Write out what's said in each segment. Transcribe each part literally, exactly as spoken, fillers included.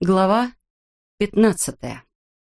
Глава пятнадцатая.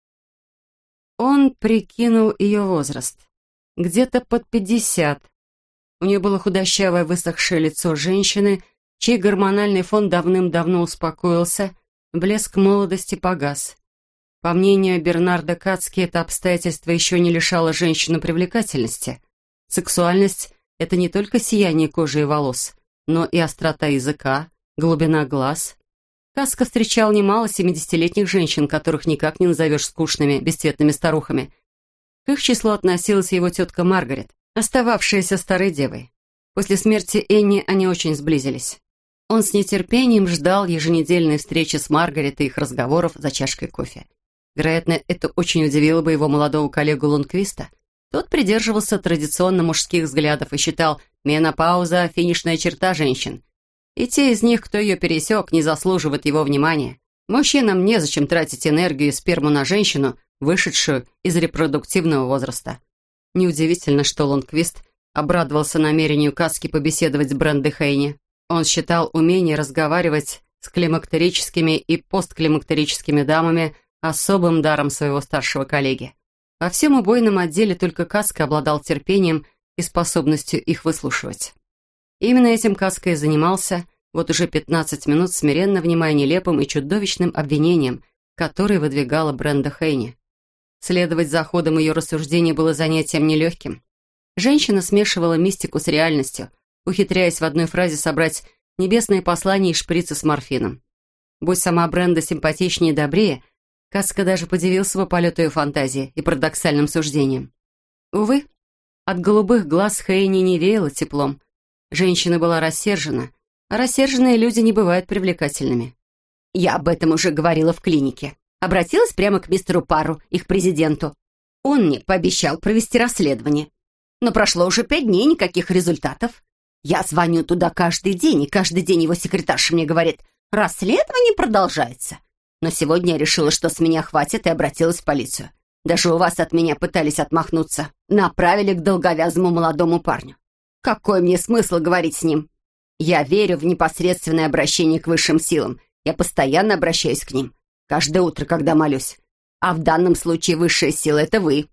Он прикинул ее возраст. Где-то под пятьдесят. У нее было худощавое высохшее лицо женщины, чей гормональный фон давным-давно успокоился, блеск молодости погас. По мнению Бернарда Кацки, это обстоятельство еще не лишало женщину привлекательности. Сексуальность — это не только сияние кожи и волос, но и острота языка, глубина глаз — Каска встречал немало семидесятилетних женщин, которых никак не назовешь скучными, бесцветными старухами. К их числу относилась его тетка Маргарет, остававшаяся старой девой. После смерти Энни они очень сблизились. Он с нетерпением ждал еженедельной встречи с Маргарет и их разговоров за чашкой кофе. Вероятно, это очень удивило бы его молодого коллегу Лундквиста. Тот придерживался традиционно мужских взглядов и считал менопауза — финишная черта женщин. И те из них, кто ее пересек, не заслуживают его внимания. Мужчинам незачем тратить энергию и сперму на женщину, вышедшую из репродуктивного возраста. Неудивительно, что Лундквист обрадовался намерению Каски побеседовать с Брендой Хейни. Он считал умение разговаривать с климактерическими и постклимактерическими дамами особым даром своего старшего коллеги. Во всем убойном отделе только Каска обладал терпением и способностью их выслушивать. Именно этим Каска и занимался, вот уже пятнадцать минут, смиренно внимая нелепым и чудовищным обвинениям, которые выдвигала Бренда Хейни. Следовать за ходом ее рассуждений было занятием нелегким. Женщина смешивала мистику с реальностью, ухитряясь в одной фразе собрать небесные послания и шприцы с морфином. Будь сама Бренда симпатичнее и добрее, Каска даже подивился бы полету ее фантазии и парадоксальным суждениям. Увы, от голубых глаз Хейни не веяло теплом. Женщина была рассержена, а рассерженные люди не бывают привлекательными. Я об этом уже говорила в клинике. Обратилась прямо к мистеру Пару, их президенту. Он мне пообещал провести расследование. Но прошло уже пять дней, никаких результатов. Я звоню туда каждый день, и каждый день его секретарша мне говорит: расследование продолжается. Но сегодня я решила, что с меня хватит, и обратилась в полицию. Даже у вас от меня пытались отмахнуться. Направили к долговязому молодому парню. Какой мне смысл говорить с ним? Я верю в непосредственное обращение к высшим силам. Я постоянно обращаюсь к ним. Каждое утро, когда молюсь. А в данном случае высшая сила — это вы.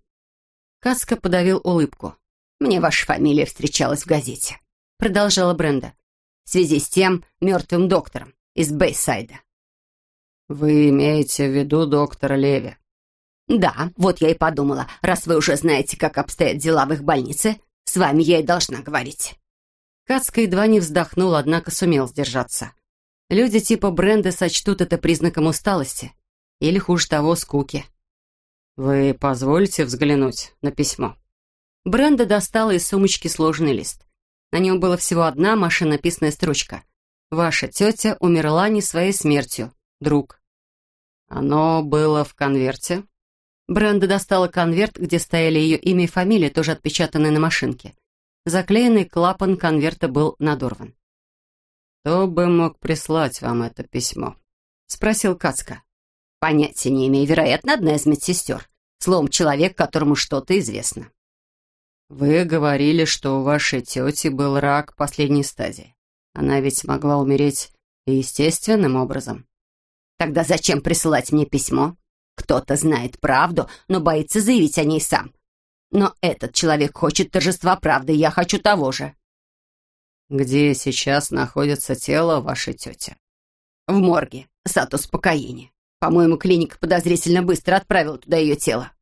Каска подавил улыбку. Мне ваша фамилия встречалась в газете. Продолжала Бренда. В связи с тем мертвым доктором из Бейсайда. Вы имеете в виду доктора Леви? Да, вот я и подумала. Раз вы уже знаете, как обстоят дела в их больнице, с вами я и должна говорить. Каска едва не вздохнул, однако сумел сдержаться. Люди типа Бренды сочтут это признаком усталости. Или, хуже того, скуки. «Вы позволите взглянуть на письмо?» Бренда достала из сумочки сложенный лист. На нем была всего одна машинописная строчка. «Ваша тетя умерла не своей смертью, друг». «Оно было в конверте?» Бренда достала конверт, где стояли ее имя и фамилия, тоже отпечатанные на машинке. Заклеенный клапан конверта был надорван. «Кто бы мог прислать вам это письмо?» — спросил Кацка. «Понятия не имею. Вероятно, одна из медсестер. Словом, человек, которому что-то известно». «Вы говорили, что у вашей тети был рак последней стадии. Она ведь могла умереть естественным образом». «Тогда зачем присылать мне письмо? Кто-то знает правду, но боится заявить о ней сам. Но этот человек хочет торжества правды, и я хочу того же». «Где сейчас находится тело вашей тети?» «В морге. Сад успокоения. По-моему, клиника подозрительно быстро отправила туда ее тело».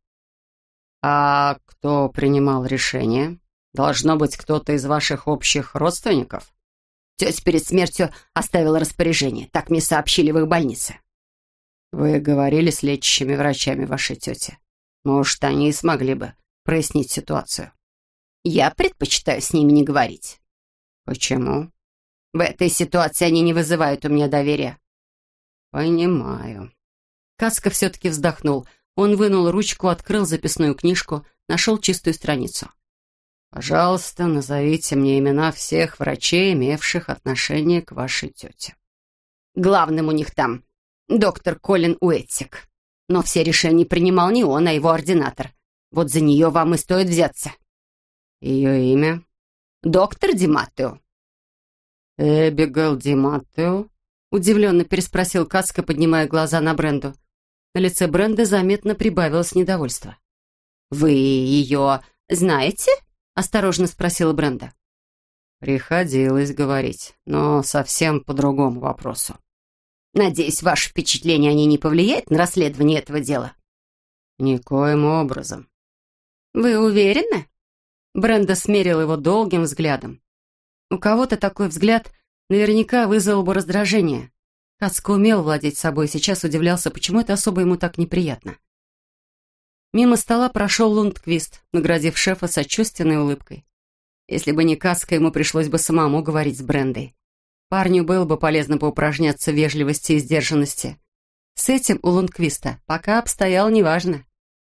«А кто принимал решение? Должно быть, кто-то из ваших общих родственников?» «Тетя перед смертью оставила распоряжение. Так мне сообщили в их больнице». «Вы говорили с лечащими врачами вашей тети? Может, они и смогли бы прояснить ситуацию?» «Я предпочитаю с ними не говорить». «Почему?» «В этой ситуации они не вызывают у меня доверия». «Понимаю». Каска все-таки вздохнул. Он вынул ручку, открыл записную книжку, нашел чистую страницу. «Пожалуйста, назовите мне имена всех врачей, имевших отношение к вашей тете». «Главным у них там доктор Колин Уэттик. Но все решения принимал не он, а его ординатор. Вот за нее вам и стоит взяться». «Ее имя?» «Доктор Ди Маттео». «Эбигейл Ди Маттео?» Удивленно переспросил Кацка, поднимая глаза на Бренду. На лице Бренды заметно прибавилось недовольство. «Вы ее знаете?» — осторожно спросила Бренда. «Приходилось говорить, но совсем по другому вопросу». «Надеюсь, ваше впечатление о ней не повлияет на расследование этого дела?» «Никоим образом». «Вы уверены?» Бренда смерила его долгим взглядом. У кого-то такой взгляд наверняка вызвал бы раздражение. Кацка умел владеть собой и сейчас удивлялся, почему это особо ему так неприятно. Мимо стола прошел Лундквист, наградив шефа сочувственной улыбкой. Если бы не Кацка, ему пришлось бы самому говорить с Брендой. Парню было бы полезно поупражняться в вежливости и сдержанности. С этим у Лундквиста пока обстоял неважно.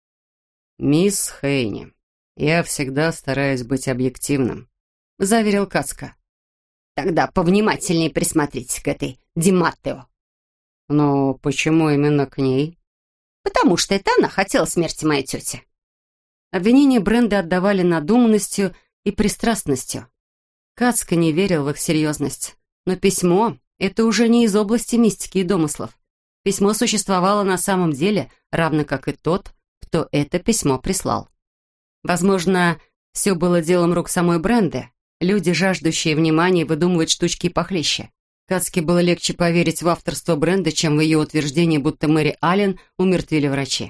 «Мисс Хейни, я всегда стараюсь быть объективным», — заверил Кацка. «Тогда повнимательнее присмотритесь к этой Диматтео». «Но почему именно к ней?» «Потому что это она хотела смерти моей тети». Обвинения Бренды отдавали надуманностью и пристрастностью. Кацка не верил в их серьезность. Но письмо — это уже не из области мистики и домыслов. Письмо существовало на самом деле, равно как и тот, кто это письмо прислал. Возможно, все было делом рук самой Бренды. Люди, жаждущие внимания, выдумывают штучки похлеще. Кацке было легче поверить в авторство Бренды, чем в ее утверждение, будто Мэри Аллен умертвили врачи.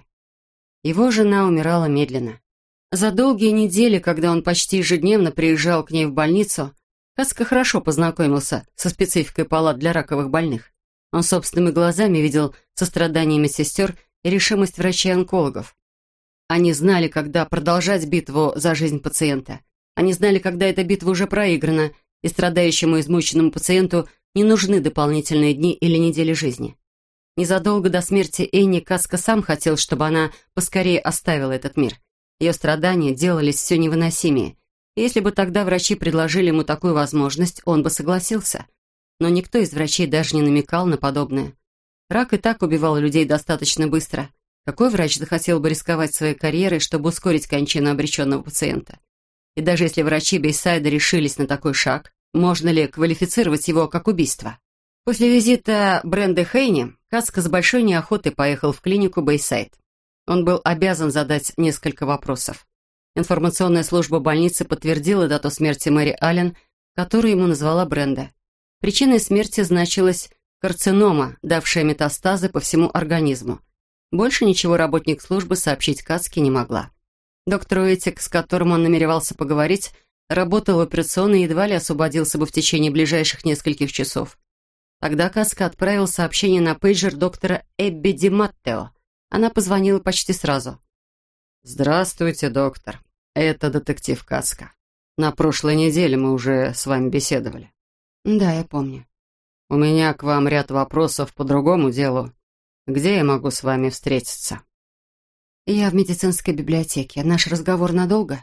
Его жена умирала медленно. За долгие недели, когда он почти ежедневно приезжал к ней в больницу, Кацка хорошо познакомился со спецификой палат для раковых больных. Он собственными глазами видел сострадание медсестер и решимость врачей-онкологов. Они знали, когда продолжать битву за жизнь пациента. Они знали, когда эта битва уже проиграна, и страдающему измученному пациенту не нужны дополнительные дни или недели жизни. Незадолго до смерти Энни Кацка сам хотел, чтобы она поскорее оставила этот мир. Ее страдания делались все невыносимее. И если бы тогда врачи предложили ему такую возможность, он бы согласился. Но никто из врачей даже не намекал на подобное. Рак и так убивал людей достаточно быстро. Какой врач захотел бы рисковать своей карьерой, чтобы ускорить кончину обреченного пациента? И даже если врачи Бейсайда решились на такой шаг, можно ли квалифицировать его как убийство? После визита Бренды Хейни Кацка с большой неохотой поехал в клинику Бейсайд. Он был обязан задать несколько вопросов. Информационная служба больницы подтвердила дату смерти Мэри Аллен, которую ему назвала Бренда. Причиной смерти значилась карцинома, давшая метастазы по всему организму. Больше ничего работник службы сообщить Кацке не могла. Доктор Уитик, с которым он намеревался поговорить, работал в операционной и едва ли освободился бы в течение ближайших нескольких часов. Тогда Кацка отправил сообщение на пейджер доктора Эбби Ди Маттео. Она позвонила почти сразу. «Здравствуйте, доктор. Это детектив Кацка. На прошлой неделе мы уже с вами беседовали». «Да, я помню». «У меня к вам ряд вопросов по другому делу. Где я могу с вами встретиться?» «Я в медицинской библиотеке. Наш разговор надолго?»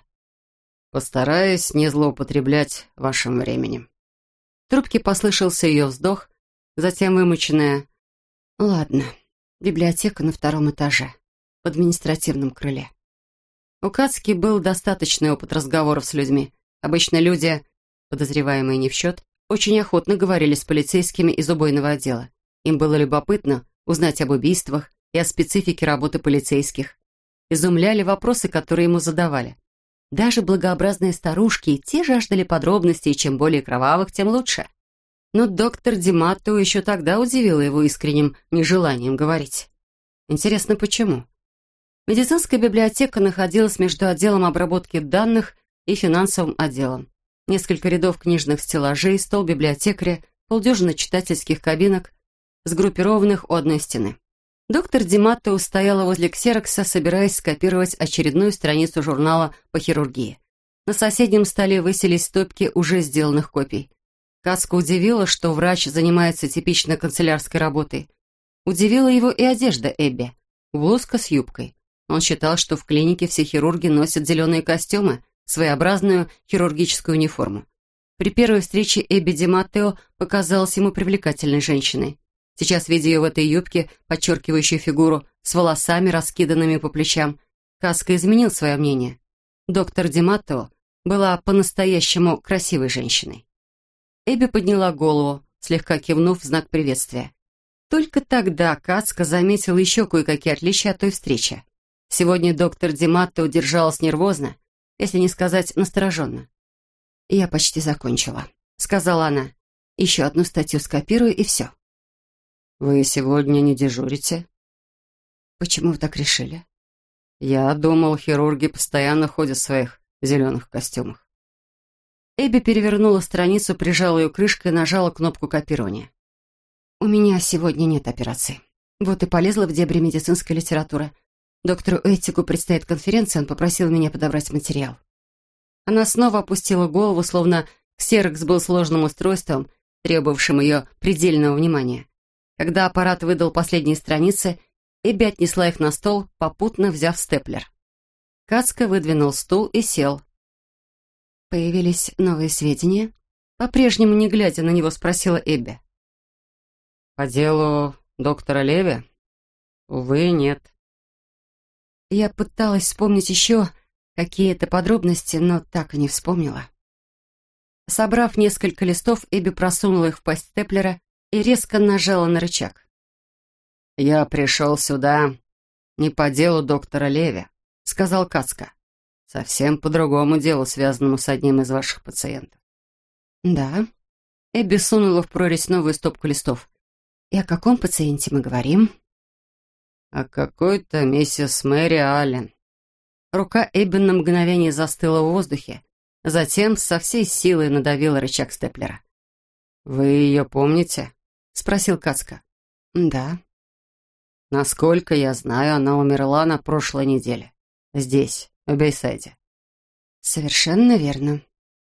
«Постараюсь не злоупотреблять вашим временем». В трубке послышался ее вздох, затем вымученная: «Ладно, библиотека на втором этаже, в административном крыле». У Кацки был достаточный опыт разговоров с людьми. Обычно люди, подозреваемые не в счет, очень охотно говорили с полицейскими из убойного отдела. Им было любопытно узнать об убийствах и о специфике работы полицейских. Изумляли вопросы, которые ему задавали. Даже благообразные старушки и те жаждали подробностей, и чем более кровавых, тем лучше. Но доктор Ди Маттео еще тогда удивила его искренним нежеланием говорить. Интересно, почему? Медицинская библиотека находилась между отделом обработки данных и финансовым отделом. Несколько рядов книжных стеллажей, стол библиотекаря, полдюжины читательских кабинок, сгруппированных у одной стены. Доктор Ди Маттео стояла возле ксерокса, собираясь скопировать очередную страницу журнала по хирургии. На соседнем столе высились стопки уже сделанных копий. Кацка удивила, что врач занимается типично канцелярской работой. Удивила его и одежда Эбби. Блузка с юбкой. Он считал, что в клинике все хирурги носят зеленые костюмы, своеобразную хирургическую униформу. При первой встрече Эбби Ди Маттео показалась ему привлекательной женщиной. Сейчас, видя ее в этой юбке, подчеркивающей фигуру, с волосами, раскиданными по плечам, Кацка изменил свое мнение. Доктор Ди Маттео была по-настоящему красивой женщиной. Эбби подняла голову, слегка кивнув в знак приветствия. Только тогда Кацка заметил еще кое-какие отличия от той встречи. Сегодня доктор Диматто удержалась нервозно, если не сказать настороженно. «Я почти закончила», — сказала она. «Еще одну статью скопирую, и все». «Вы сегодня не дежурите?» «Почему вы так решили?» «Я думал, хирурги постоянно ходят в своих зеленых костюмах». Эбби перевернула страницу, прижала ее крышкой и нажала кнопку копирования. «У меня сегодня нет операций. Вот и полезла в дебри медицинской литературы. Доктору Этику предстоит конференция, он попросил меня подобрать материал». Она снова опустила голову, словно ксерокс был сложным устройством, требовавшим ее предельного внимания. Когда аппарат выдал последние страницы, Эбби отнесла их на стол, попутно взяв степлер. Кацка выдвинул стул и сел. «Появились новые сведения?» По-прежнему, не глядя на него, спросила Эбби. «По делу доктора Леви? Увы, нет». Я пыталась вспомнить еще какие-то подробности, но так и не вспомнила. Собрав несколько листов, Эбби просунула их в пасть степлера и резко нажала на рычаг. «Я пришел сюда не по делу доктора Леви», — сказал Кацка. «Совсем по другому делу, связанному с одним из ваших пациентов». «Да». Эбби сунула в прорезь новую стопку листов. «И о каком пациенте мы говорим?» «О какой-то миссис Мэри Аллен». Рука Эбби на мгновение застыла в воздухе, затем со всей силой надавила рычаг степлера. «Вы ее помните?» — спросил Кацка. «Да». «Насколько я знаю, она умерла на прошлой неделе. Здесь, в Бейсайде». «Совершенно верно».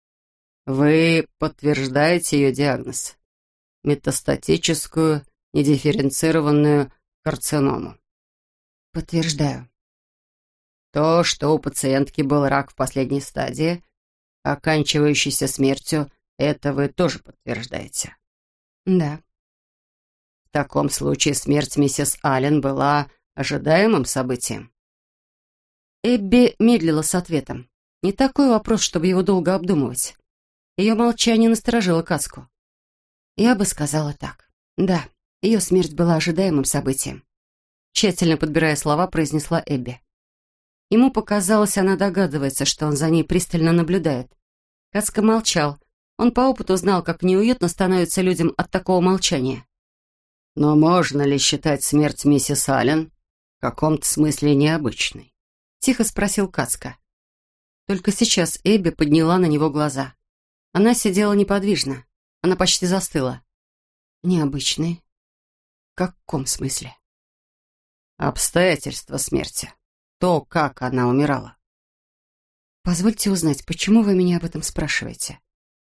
«Вы подтверждаете ее диагноз? Метастатическую, недифференцированную карциному?» «Подтверждаю». «То, что у пациентки был рак в последней стадии, оканчивающийся смертью, это вы тоже подтверждаете?» «Да». «В таком случае смерть миссис Аллен была ожидаемым событием?» Эбби медлила с ответом. Не такой вопрос, чтобы его долго обдумывать. Ее молчание насторожило Кацку. «Я бы сказала так. Да, ее смерть была ожидаемым событием», тщательно подбирая слова, произнесла Эбби. Ему показалось, она догадывается, что он за ней пристально наблюдает. Кацка молчал. Он по опыту знал, как неуютно становится людям от такого молчания. «Но можно ли считать смерть миссис Аллен в каком-то смысле необычной?» — тихо спросил Кацка. Только сейчас Эбби подняла на него глаза. Она сидела неподвижно. Она почти застыла. «Необычной? В каком смысле?» «Обстоятельства смерти. То, как она умирала». «Позвольте узнать, почему вы меня об этом спрашиваете?»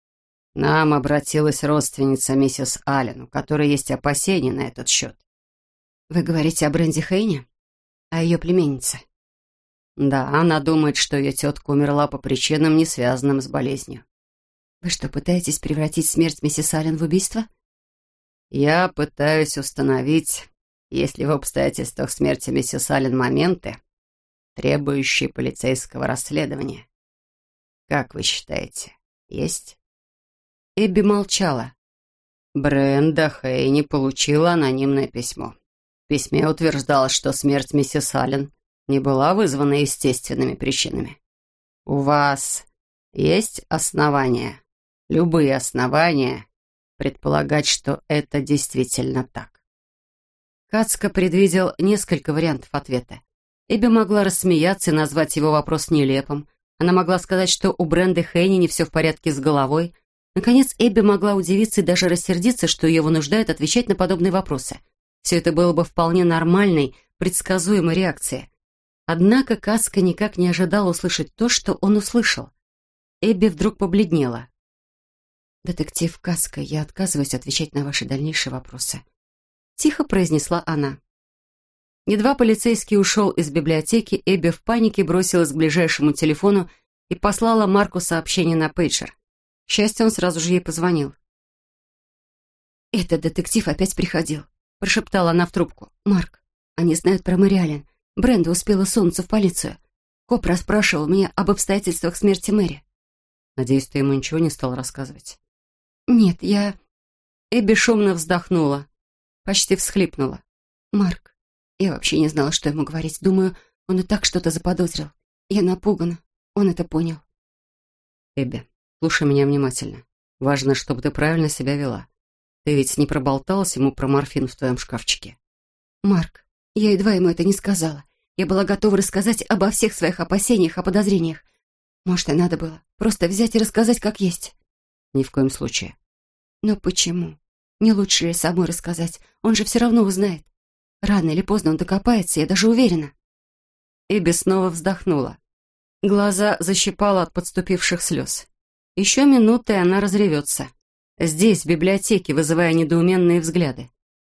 «Нам обратилась родственница миссис Аллен, у которой есть опасения на этот счет». «Вы говорите о Бренди Хейне? О ее племяннице?» «Да, она думает, что ее тетка умерла по причинам, не связанным с болезнью». «Вы что, пытаетесь превратить смерть миссис Аллен в убийство?» «Я пытаюсь установить, есть ли в обстоятельствах смерти миссис Аллен моменты, требующие полицейского расследования. Как вы считаете, есть?» Эбби молчала. Бренда Хейни получила анонимное письмо. В письме утверждалось, что смерть миссис Аллен не была вызвана естественными причинами. У вас есть основания, любые основания, предполагать, что это действительно так? Кацка предвидел несколько вариантов ответа. Эбби могла рассмеяться и назвать его вопрос нелепым. Она могла сказать, что у Бренды Хейни не все в порядке с головой. Наконец, Эбби могла удивиться и даже рассердиться, что ее вынуждают отвечать на подобные вопросы. Все это было бы вполне нормальной, предсказуемой реакцией. Однако Кацка никак не ожидал услышать то, что он услышал. Эбби вдруг побледнела. «Детектив Кацка, я отказываюсь отвечать на ваши дальнейшие вопросы», — тихо произнесла она. Едва полицейский ушел из библиотеки, Эбби в панике бросилась к ближайшему телефону и послала Марку сообщение на пейджер. К счастью, он сразу же ей позвонил. «Этот детектив опять приходил», — прошептала она в трубку. «Марк, они знают про Мэри Аллен. Бренда успела сунуться в полицию. Коп расспрашивал меня об обстоятельствах смерти Мэри». «Надеюсь, ты ему ничего не стал рассказывать?» «Нет, я... Эбби шумно вздохнула, почти всхлипнула. «Марк, я вообще не знала, что ему говорить. Думаю, он и так что-то заподозрил. Я напугана. Он это понял». «Эбби, слушай меня внимательно. Важно, чтобы ты правильно себя вела. Ты ведь не проболталась ему про морфин в твоем шкафчике?» «Марк, я едва ему это не сказала. Я была готова рассказать обо всех своих опасениях, о подозрениях. Может, и надо было просто взять и рассказать как есть». «Ни в коем случае». «Но почему? Не лучше ли самой рассказать? Он же все равно узнает. Рано или поздно он докопается, я даже уверена». Эбби снова вздохнула. Глаза защипала от подступивших слез. Еще минута, и она разревется. Здесь, в библиотеке, вызывая недоуменные взгляды.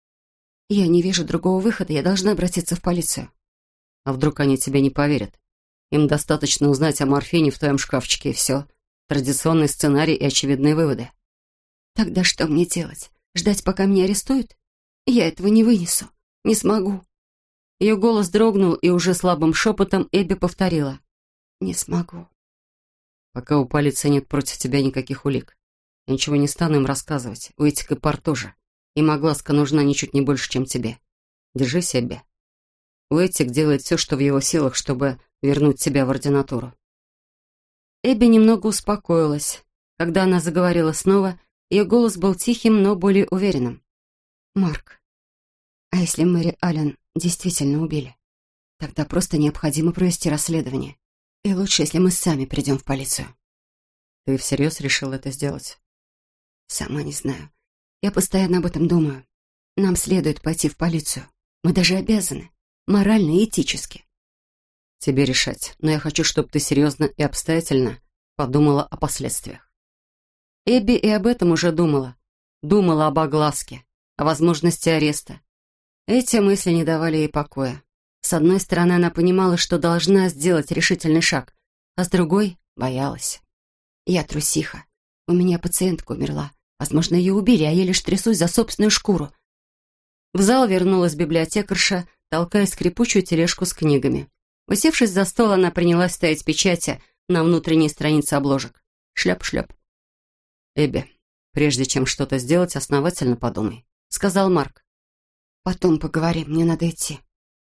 «Я не вижу другого выхода, я должна обратиться в полицию». А вдруг они тебе не поверят? Им достаточно узнать о морфине в твоем шкафчике, и все. Традиционный сценарий и очевидные выводы. «Тогда что мне делать? Ждать, пока меня арестуют? Я этого не вынесу. Не смогу». Ее голос дрогнул, и уже слабым шепотом Эбби повторила. «Не смогу». «Пока у полиции нет против тебя никаких улик. Я ничего не стану им рассказывать. У этих и пар тоже. Им огласка нужна ничуть не больше, чем тебе. Держись, Эбби. Уэттик делает все, что в его силах, чтобы вернуть тебя в ординатуру». Эбби немного успокоилась. Когда она заговорила снова, ее голос был тихим, но более уверенным. «Марк, а если Мэри Аллен действительно убили? Тогда просто необходимо провести расследование. И лучше, если мы сами придем в полицию». «Ты всерьез решил это сделать?» «Сама не знаю. Я постоянно об этом думаю. Нам следует пойти в полицию. Мы даже обязаны. Морально и этически». «Тебе решать, но я хочу, чтобы ты серьезно и обстоятельно подумала о последствиях». Эбби и об этом уже думала. Думала об огласке, о возможности ареста. Эти мысли не давали ей покоя. С одной стороны, она понимала, что должна сделать решительный шаг, а с другой — боялась. «Я трусиха. У меня пациентка умерла. Возможно, ее убили, а я лишь трясусь за собственную шкуру». В зал вернулась библиотекарша, толкая скрипучую тележку с книгами. Усевшись за стол, она принялась ставить печати на внутренней странице обложек. Шлеп-шлеп. «Эбби, прежде чем что-то сделать, основательно подумай», — сказал Марк. «Потом поговорим, мне надо идти».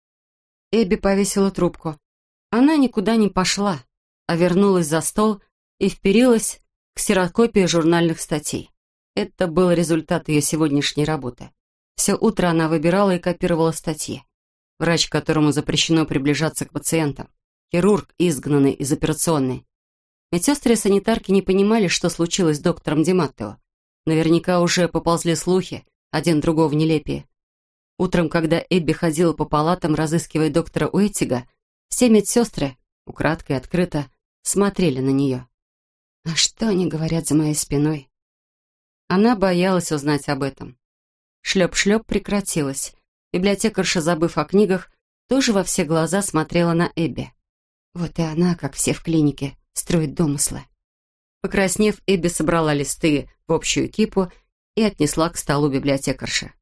Эбби повесила трубку. Она никуда не пошла, а вернулась за стол и вперилась к ксерокопии журнальных статей. Это был результат ее сегодняшней работы. Все утро она выбирала и копировала статьи. Врач, которому запрещено приближаться к пациентам. Хирург, изгнанный из операционной. Медсестры и санитарки не понимали, что случилось с доктором Ди Маттео. Наверняка уже поползли слухи, один другого нелепее. Утром, когда Эбби ходила по палатам, разыскивая доктора Уэттига, все медсестры, украдкой и открыто, смотрели на нее. А что они говорят за моей спиной? Она боялась узнать об этом. Шлеп-шлеп прекратилось. Библиотекарша, забыв о книгах, тоже во все глаза смотрела на Эбби. Вот и она, как все в клинике, строит домыслы. Покраснев, Эбби собрала листы в общую кипу и отнесла к столу библиотекарши.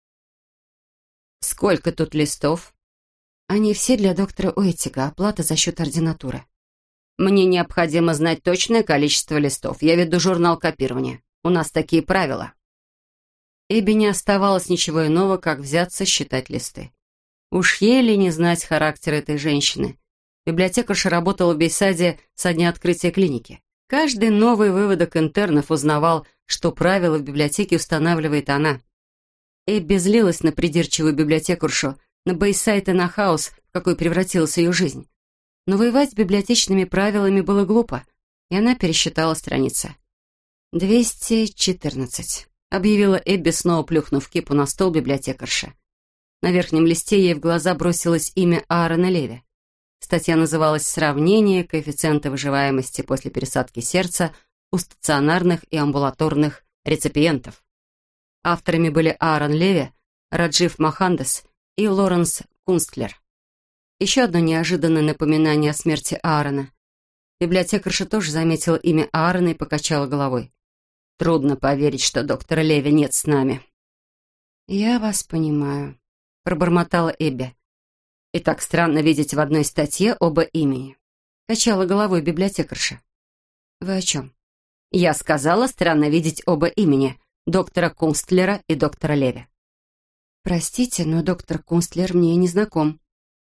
«Сколько тут листов?» «Они все для доктора Уэттига, оплата за счет ординатуры». «Мне необходимо знать точное количество листов. Я веду журнал копирования. У нас такие правила». Эбби не оставалось ничего иного, как взяться считать листы. Уж еле не знать характер этой женщины. Библиотекарша работала в Бейсаде со дня открытия клиники. Каждый новый выводок интернов узнавал, что правила в библиотеке устанавливает она. Эбби злилась на придирчивую библиотекаршу, на Бейсайд и на хаос, в какой превратилась ее жизнь. Но воевать с библиотечными правилами было глупо, и она пересчитала страницы. «двести четырнадцать», — объявила Эбби, снова плюхнув кипу на стол библиотекарши. На верхнем листе ей в глаза бросилось имя Аарона Леви. Статья называлась «Сравнение коэффициента выживаемости после пересадки сердца у стационарных и амбулаторных реципиентов». Авторами были Аарон Леви, Раджив Мохандас и Лоренс Кунстлер. Еще одно неожиданное напоминание о смерти Аарона. Библиотекарша тоже заметила имя Аарона и покачала головой. «Трудно поверить, что доктора Леви нет с нами». «Я вас понимаю», — пробормотала Эбби. «И так странно видеть в одной статье оба имени», — качала головой библиотекарша. «Вы о чем?» «Я сказала, странно видеть оба имени. доктора Кунстлера и доктора Леви. «Простите, но доктор Кунстлер мне не знаком».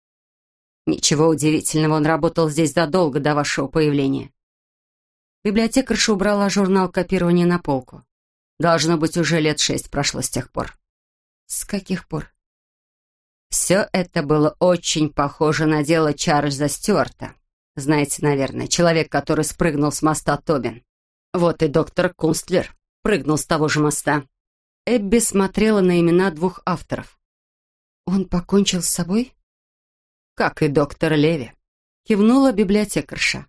«Ничего удивительного, он работал здесь задолго до вашего появления». Библиотекарша убрала журнал копирования на полку. Должно быть, уже лет шесть прошло с тех пор. «С каких пор?» Все это было очень похоже на дело Чарльза Стюарта. Знаете, наверное, человек, который спрыгнул с моста Тобин. Вот и доктор Кунстлер прыгнул с того же моста. Эбби смотрела на имена двух авторов. «Он покончил с собой?» «Как и доктор Леви», — кивнула библиотекарша.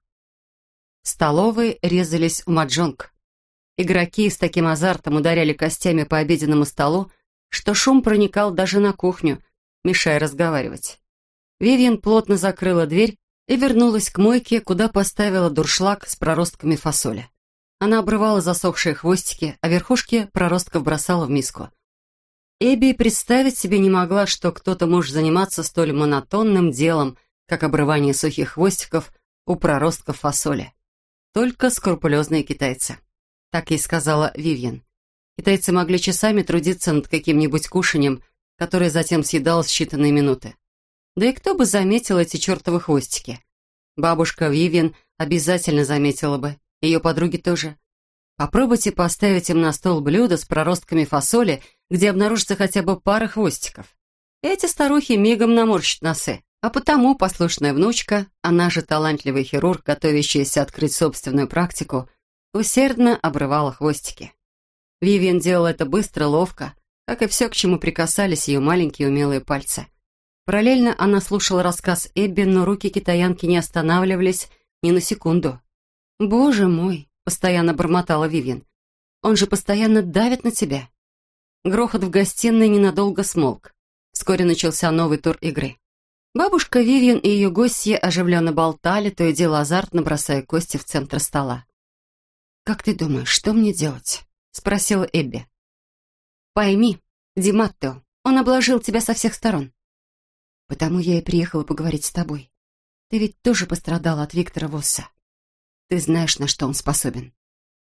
В столовой резались в маджонг. Игроки с таким азартом ударяли костями по обеденному столу, что шум проникал даже на кухню, мешая разговаривать. Вивьен плотно закрыла дверь и вернулась к мойке, куда поставила дуршлаг с проростками фасоли. Она обрывала засохшие хвостики, а верхушки проростков бросала в миску. Эбби представить себе не могла, что кто-то может заниматься столь монотонным делом, как обрывание сухих хвостиков у проростков фасоли. Только скрупулезные китайцы. Так ей сказала Вивьен. Китайцы могли часами трудиться над каким-нибудь кушаньем, которое затем съедалось в считанные минуты. Да и кто бы заметил эти чертовы хвостики? Бабушка Вивьен обязательно заметила бы, ее подруги тоже. Попробуйте поставить им на стол блюдо с проростками фасоли, где обнаружится хотя бы пара хвостиков. Эти старухи мигом наморщат носы, а потому послушная внучка, она же талантливый хирург, готовящаяся открыть собственную практику, усердно обрывала хвостики. Вивьен делала это быстро, ловко, как и все, к чему прикасались ее маленькие умелые пальцы. Параллельно она слушала рассказ Эбби, но руки китаянки не останавливались ни на секунду. «Боже мой!» — постоянно бормотала Вивьен. «Он же постоянно давит на тебя». Грохот в гостиной ненадолго смолк. Вскоре начался новый тур игры. Бабушка Вивьен и ее гостья оживленно болтали, то и дело азартно бросая кости в центр стола. «Как ты думаешь, что мне делать?» — спросила Эбби. «Пойми, Ди Маттео, он обложил тебя со всех сторон. Потому я и приехала поговорить с тобой. Ты ведь тоже пострадала от Виктора Восса. Ты знаешь, на что он способен».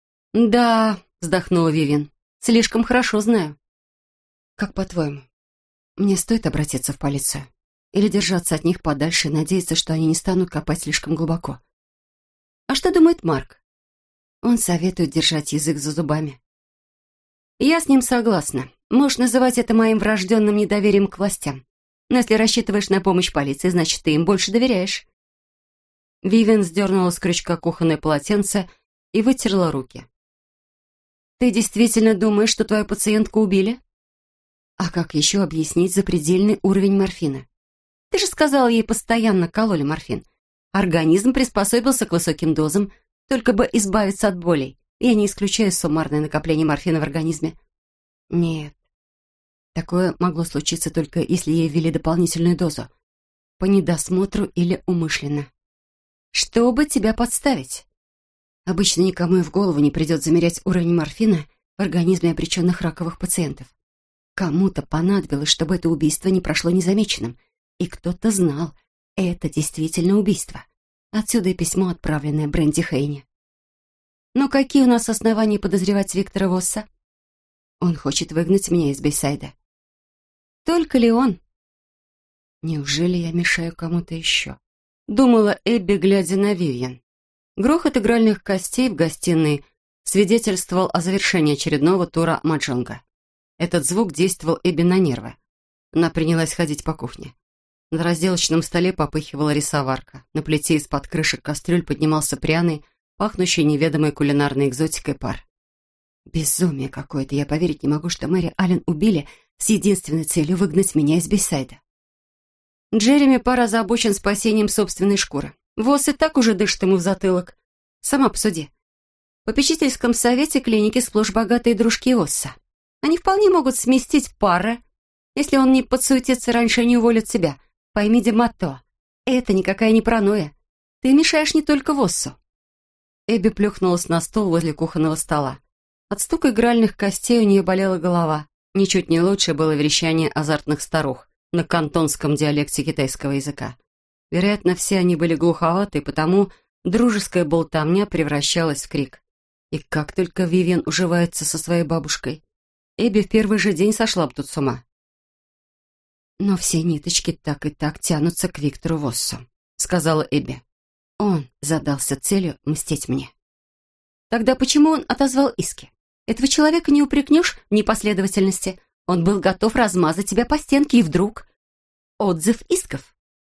«Да», — вздохнула Вивьен, — «слишком хорошо знаю». «Как по-твоему, мне стоит обратиться в полицию? Или держаться от них подальше и надеяться, что они не станут копать слишком глубоко?» «А что думает Марк?» «Он советует держать язык за зубами». «Я с ним согласна. Можешь называть это моим врожденным недоверием к властям. Но если рассчитываешь на помощь полиции, значит, ты им больше доверяешь». Вивьен сдернула с крючка кухонное полотенце и вытерла руки. «Ты действительно думаешь, что твою пациентку убили?» «А как еще объяснить запредельный уровень морфина? Ты же сказала, ей постоянно кололи морфин. Организм приспособился к высоким дозам, только бы избавиться от болей. Я не исключаю суммарное накопление морфина в организме». «Нет. Такое могло случиться только если ей ввели дополнительную дозу. По недосмотру или умышленно. Чтобы тебя подставить. Обычно никому и в голову не придет замерять уровень морфина в организме обреченных раковых пациентов. Кому-то понадобилось, чтобы это убийство не прошло незамеченным. И кто-то знал, это действительно убийство. Отсюда и письмо, отправленное Бренди Хейне. Но какие у нас основания подозревать Виктора Восса? Он хочет выгнать меня из Бейсайда. Только ли он? Неужели я мешаю кому-то еще? Думала Эбби, глядя на Вивьен. Грохот игральных костей в гостиной свидетельствовал о завершении очередного тура маджонга. Этот звук действовал Эбби на нервы. Она принялась ходить по кухне. На разделочном столе попыхивала рисоварка. На плите из-под крышек кастрюль поднимался пряный, пахнущий неведомой кулинарной экзотикой пар. Безумие какое-то, я поверить не могу, что Мэри Аллен убили с единственной целью выгнать меня из Бейсайда. Джереми Парр озабочен спасением собственной шкуры. Восс и так уже дышит ему в затылок. Сама посуди. В попечительском совете клиники сплошь богатые дружки Восса. Они вполне могут сместить Парра, если он не подсуетится раньше, не уволит себя. Пойми, Ди Маттео, это никакая не паранойя. Ты мешаешь не только Воссу. Эбби плюхнулась на стол возле кухонного стола. От стука игральных костей у нее болела голова. Ничуть не лучше было верещание азартных старух на кантонском диалекте китайского языка. Вероятно, все они были глуховаты, и потому дружеская болтовня превращалась в крик. И как только Вивьен уживается со своей бабушкой. Эбби в первый же день сошла бы тут с ума. «Но все ниточки так и так тянутся к Виктору Воссу», — сказала Эбби. «Он задался целью мстить мне». «Тогда почему он отозвал иски? Этого человека не упрекнешь в непоследовательности. Он был готов размазать тебя по стенке, и вдруг... Отзыв исков».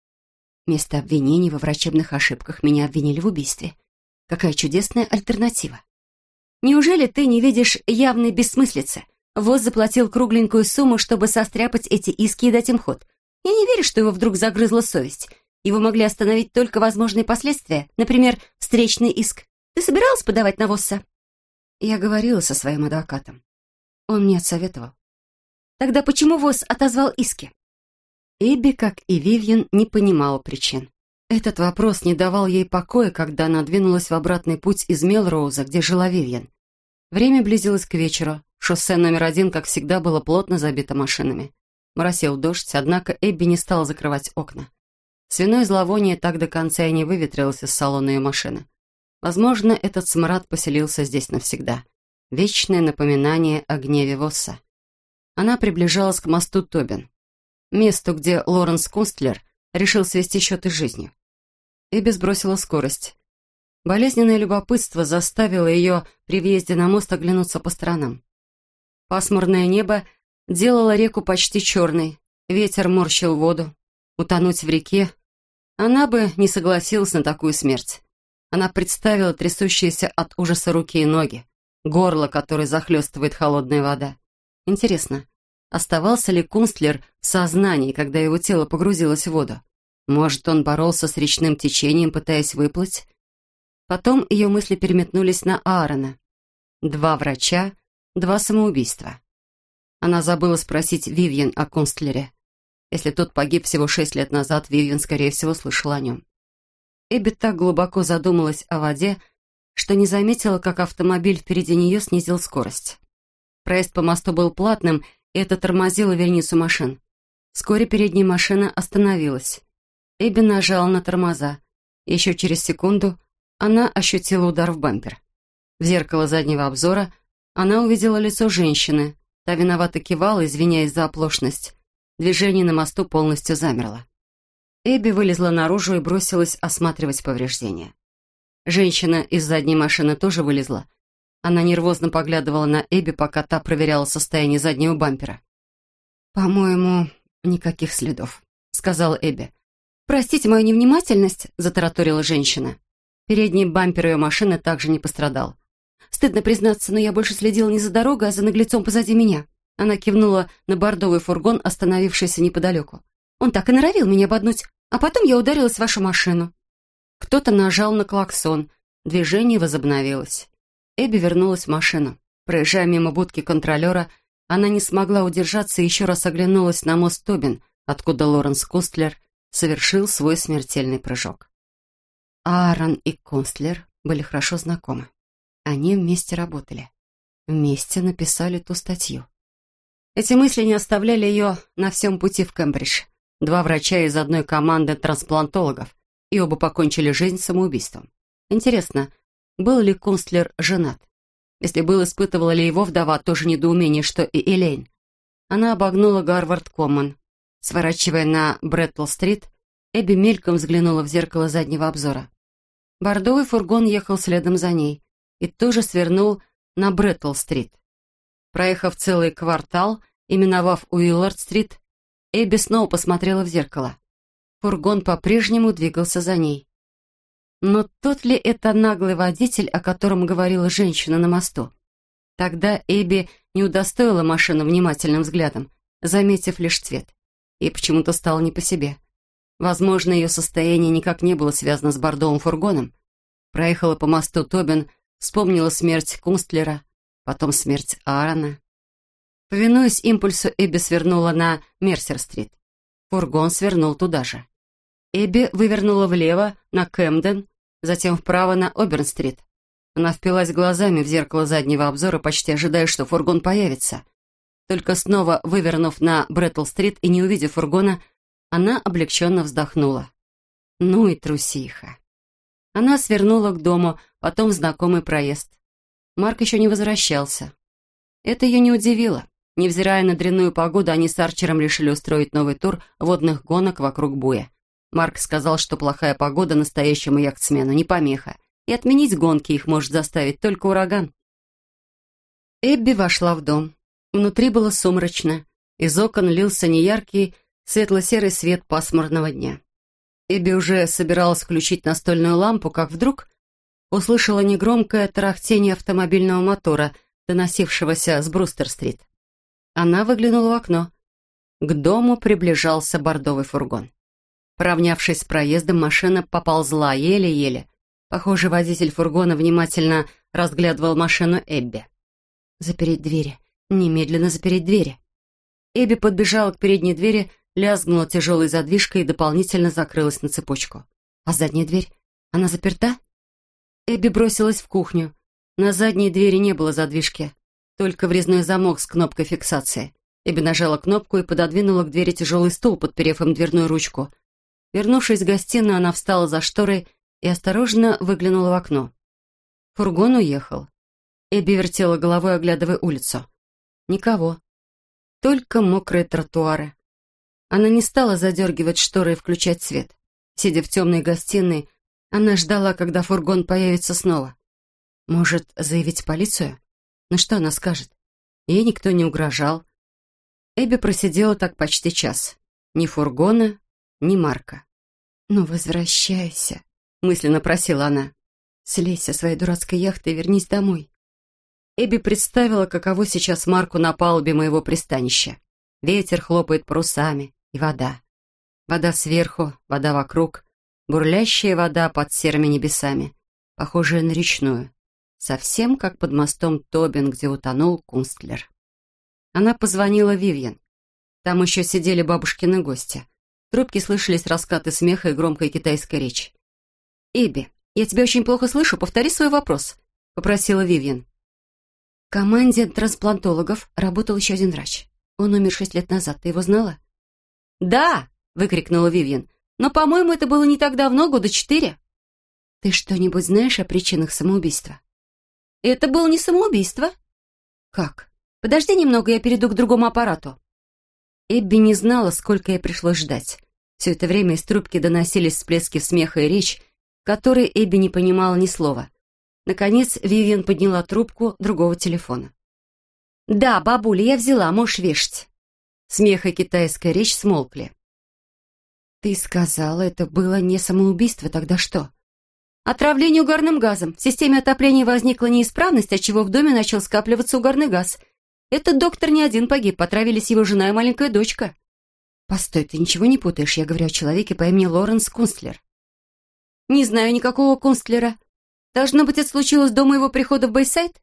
Вместо обвинений во врачебных ошибках меня обвинили в убийстве. Какая чудесная альтернатива. Неужели ты не видишь явной бессмыслицы? ВОЗ заплатил кругленькую сумму, чтобы состряпать эти иски и дать им ход. Я не верю, что его вдруг загрызла совесть. Его могли остановить только возможные последствия, например, встречный иск. Ты собиралась подавать на Восса? Я говорила со своим адвокатом. Он мне отсоветовал. Тогда почему ВОЗ отозвал иски? Эбби, как и Вивьен, не понимала причин. Этот вопрос не давал ей покоя, когда она двинулась в обратный путь из Мелроуза, где жила Вивьен. Время близилось к вечеру. Шоссе номер один, как всегда, было плотно забито машинами. Моросил дождь, однако Эбби не стала закрывать окна. Свиное зловоние так до конца и не выветрилось из салона ее машины. Возможно, этот смрад поселился здесь навсегда. Вечное напоминание о гневе Восса. Она приближалась к мосту Тобин, месту, где Лоренс Кунстлер решил свести счеты с жизнью. Эбби сбросила скорость. Болезненное любопытство заставило ее при въезде на мост оглянуться по сторонам. Пасмурное небо делало реку почти черной, ветер морщил воду. Утонуть в реке она бы не согласилась на такую смерть. Она представила трясущиеся от ужаса руки и ноги, горло, которое захлестывает холодная вода. Интересно, оставался ли Кунстлер в сознании, когда его тело погрузилось в воду? Может, он боролся с речным течением, пытаясь выплыть? Потом ее мысли переметнулись на Аарона. Два врача, два самоубийства. Она забыла спросить Вивьен о Кунстлере. Если тот погиб всего шесть лет назад, Вивьен, скорее всего, слышала о нем. Эбби так глубоко задумалась о воде, что не заметила, как автомобиль впереди нее снизил скорость. Проезд по мосту был платным, и это тормозило вереницу машин. Вскоре передняя машина остановилась. Эбби нажала на тормоза. Еще через секунду она ощутила удар в бампер. В зеркало заднего обзора она увидела лицо женщины. Та виновато кивала, извиняясь за оплошность. Движение на мосту полностью замерло. Эбби вылезла наружу и бросилась осматривать повреждения. Женщина из задней машины тоже вылезла. Она нервозно поглядывала на Эбби, пока та проверяла состояние заднего бампера. «По-моему, никаких следов», — сказала Эбби. «Простите мою невнимательность», — затараторила женщина. Передний бампер ее машины также не пострадал. «Стыдно признаться, но я больше следила не за дорогой, а за наглецом позади меня». Она кивнула на бордовый фургон, остановившийся неподалеку. «Он так и норовил меня ободнуть, а потом я ударилась в вашу машину». Кто-то нажал на клаксон. Движение возобновилось. Эбби вернулась в машину. Проезжая мимо будки контролера, она не смогла удержаться и еще раз оглянулась на мост Тобин, откуда Лоренс Кунстлер совершил свой смертельный прыжок. Аарон и Кунстлер были хорошо знакомы. Они вместе работали. Вместе написали ту статью. Эти мысли не оставляли ее на всем пути в Кембридж. Два врача из одной команды трансплантологов, и оба покончили жизнь самоубийством. Интересно, был ли Кунстлер женат? Если был, испытывала ли его вдова то же недоумение, что и Элейн? Она обогнула Гарвард-Коммон. Сворачивая на Бреттл-стрит, Эбби мельком взглянула в зеркало заднего обзора. Бордовый фургон ехал следом за ней и тоже свернул на Бреттл-стрит. Проехав целый квартал и миновав Уиллард-стрит, Эбби снова посмотрела в зеркало. Фургон по-прежнему двигался за ней. Но тот ли это наглый водитель, о котором говорила женщина на мосту? Тогда Эбби не удостоила машину внимательным взглядом, заметив лишь цвет. И почему-то стало не по себе. Возможно, ее состояние никак не было связано с бордовым фургоном. Проехала по мосту Тобин, вспомнила смерть Кунстлера, потом смерть Аарона. Повинуясь импульсу, Эбби свернула на Мерсер-стрит. Фургон свернул туда же. Эбби вывернула влево на Кэмден, затем вправо на Оберн-стрит. Она впилась глазами в зеркало заднего обзора, почти ожидая, что фургон появится. Только снова вывернув на Бреттл-стрит и не увидев фургона, она облегченно вздохнула. Ну и трусиха. Она свернула к дому, потом в знакомый проезд. Марк еще не возвращался. Это ее не удивило. Невзирая на дрянную погоду, они с Арчером решили устроить новый тур водных гонок вокруг буя. Марк сказал, что плохая погода настоящему яхтсмену не помеха, и отменить гонки их может заставить только ураган. Эбби вошла в дом. Внутри было сумрачно. Из окон лился неяркий, светло-серый свет пасмурного дня. Эбби уже собиралась включить настольную лампу, как вдруг услышала негромкое тарахтение автомобильного мотора, доносившегося с Брустер-стрит. Она выглянула в окно. К дому приближался бордовый фургон. Поравнявшись с проездом, машина поползла еле-еле. Похоже, водитель фургона внимательно разглядывал машину Эбби. «Запереть двери. Немедленно запереть двери». Эбби подбежала к передней двери, лязгнула тяжелой задвижкой и дополнительно закрылась на цепочку. «А задняя дверь? Она заперта?» Эбби бросилась в кухню. На задней двери не было задвижки, только врезной замок с кнопкой фиксации. Эбби нажала кнопку и пододвинула к двери тяжелый стул, подперев им дверную ручку. Вернувшись в гостиную, она встала за шторой и осторожно выглянула в окно. Фургон уехал. Эбби вертела головой, оглядывая улицу. Никого. Только мокрые тротуары. Она не стала задергивать шторы и включать свет. Сидя в темной гостиной, она ждала, когда фургон появится снова. Может, заявить в полицию? Но что она скажет? Ей никто не угрожал. Эбби просидела так почти час. Ни фургона, ни Марка. «Ну, возвращайся», — мысленно просила она. «Слезь со своей дурацкой яхты и вернись домой». Эбби представила, каково сейчас Марку на палубе моего пристанища. Ветер хлопает парусами, и вода. Вода сверху, вода вокруг, бурлящая вода под серыми небесами, похожая на речную, совсем как под мостом Тобин, где утонул Кунстлер. Она позвонила Вивьен. Там еще сидели бабушкины гости. В трубке слышались раскаты смеха и громкая китайская речь. «Эбби, я тебя очень плохо слышу, повтори свой вопрос», — попросила Вивьен. В команде трансплантологов работал еще один врач. Он умер шесть лет назад. Ты его знала? «Да!» — выкрикнула Вивьен. «Но, по-моему, это было не так давно, года четыре». «Ты что-нибудь знаешь о причинах самоубийства?» «Это было не самоубийство». «Как? Подожди немного, я перейду к другому аппарату». Эбби не знала, сколько ей пришлось ждать. Все это время из трубки доносились всплески смеха и речь, в которой Эбби не понимала ни слова. Наконец, Вивьен подняла трубку другого телефона. «Да, бабуля, я взяла, можешь вешать». Смех и китайская речь смолкли. «Ты сказала, это было не самоубийство, тогда что?» «Отравление угарным газом. В системе отопления возникла неисправность, отчего в доме начал скапливаться угарный газ. Этот доктор не один погиб, отравились его жена и маленькая дочка». «Постой, ты ничего не путаешь, я говорю о человеке по имени Лоренс Кунстлер». «Не знаю никакого Кунстлера. Должно быть, это случилось до моего прихода в Бэйсайд?»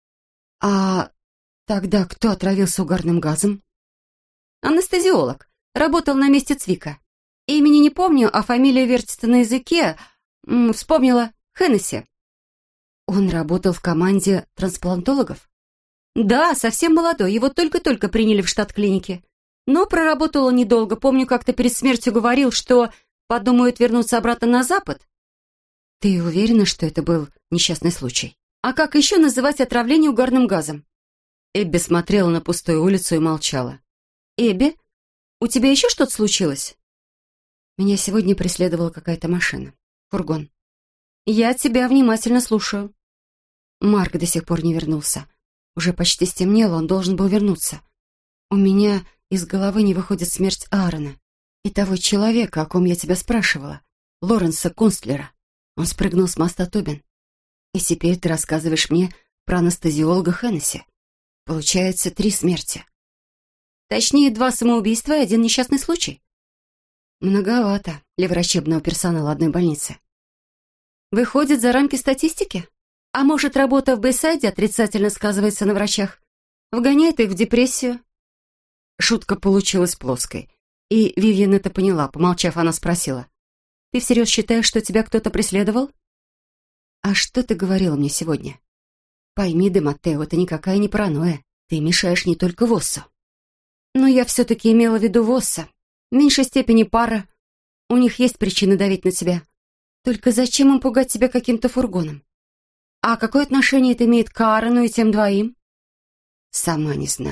«А тогда кто отравился угарным газом?» «Анестезиолог. Работал на месте Цвика. Имени не помню, а фамилия вертится на языке. М, вспомнила. Хеннесси». «Он работал в команде трансплантологов?» «Да, совсем молодой. Его только-только приняли в штат клиники. Но проработал он недолго. Помню, как-то перед смертью говорил, что подумают вернуться обратно на Запад». «Ты уверена, что это был несчастный случай?» «А как еще называть отравление угарным газом?» Эбби смотрела на пустую улицу и молчала. «Эбби, у тебя еще что-то случилось?» «Меня сегодня преследовала какая-то машина. Фургон». «Я тебя внимательно слушаю». «Марк до сих пор не вернулся. Уже почти стемнело, он должен был вернуться. У меня из головы не выходит смерть Аарона и того человека, о ком я тебя спрашивала, Лоренса Кунстлера. Он спрыгнул с моста Тобин. И теперь ты рассказываешь мне про анестезиолога Хеннесси. Получается, три смерти. Точнее, два самоубийства и один несчастный случай. Многовато для врачебного персонала одной больницы. Выходит за рамки статистики? А может, работа в Бэйсайде отрицательно сказывается на врачах? Вгоняет их в депрессию? Шутка получилась плоской. И Вивьен это поняла. Помолчав, она спросила. «Ты всерьез считаешь, что тебя кто-то преследовал?» «А что ты говорила мне сегодня?» «Пойми, де Маттео, это никакая не паранойя. Ты мешаешь не только Воссу». «Но я все-таки имела в виду Восса. В меньшей степени пара. У них есть причины давить на тебя. Только зачем им пугать тебя каким-то фургоном? А какое отношение это имеет к Аарону и тем двоим?» «Сама не знаю.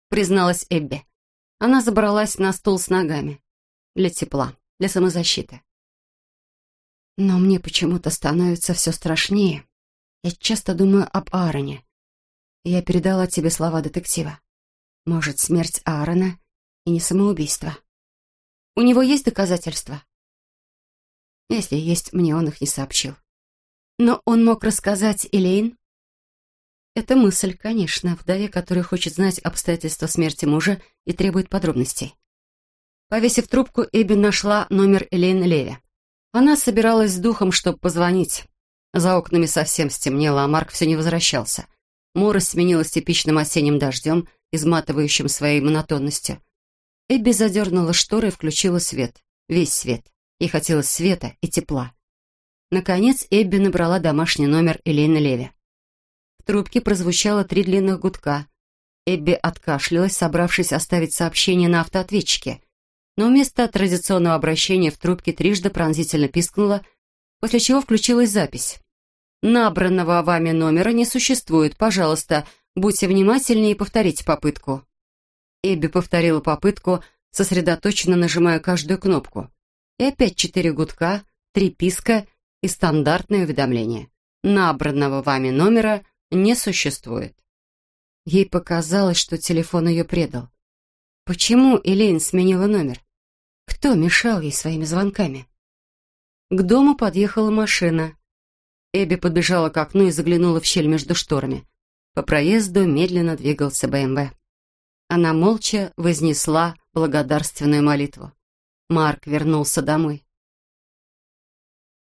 призналась Эбби. Она забралась на стул с ногами. Для тепла, для самозащиты. Но мне почему-то становится все страшнее. Я часто думаю об Аароне. Я передала тебе слова детектива. Может, смерть Аарона и не самоубийство. У него есть доказательства? Если есть, мне он их не сообщил. Но он мог рассказать Элейн? Это мысль, конечно, вдове, которая хочет знать обстоятельства смерти мужа и требует подробностей. Повесив трубку, Эбби нашла номер Элейн Леви. Она собиралась с духом, чтобы позвонить. За окнами совсем стемнело, а Марк все не возвращался. Морость сменилась типичным осенним дождем, изматывающим своей монотонностью. Эбби задернула шторы и включила свет. Весь свет. Ей хотелось света и тепла. Наконец Эбби набрала домашний номер Элейн Леви. В трубке прозвучало три длинных гудка. Эбби откашлялась, собравшись оставить сообщение на автоответчике. Но вместо традиционного обращения в трубке трижды пронзительно пискнула, после чего включилась запись. «Набранного вами номера не существует. Пожалуйста, будьте внимательнее и повторите попытку». Эбби повторила попытку, сосредоточенно нажимая каждую кнопку. И опять четыре гудка, три писка и стандартное уведомление. «Набранного вами номера не существует». Ей показалось, что телефон ее предал. Почему Элейн сменила номер? Кто мешал ей своими звонками? К дому подъехала машина. Эбби подбежала к окну и заглянула в щель между шторами. По проезду медленно двигался бэ эм вэ. Она молча вознесла благодарственную молитву. Марк вернулся домой.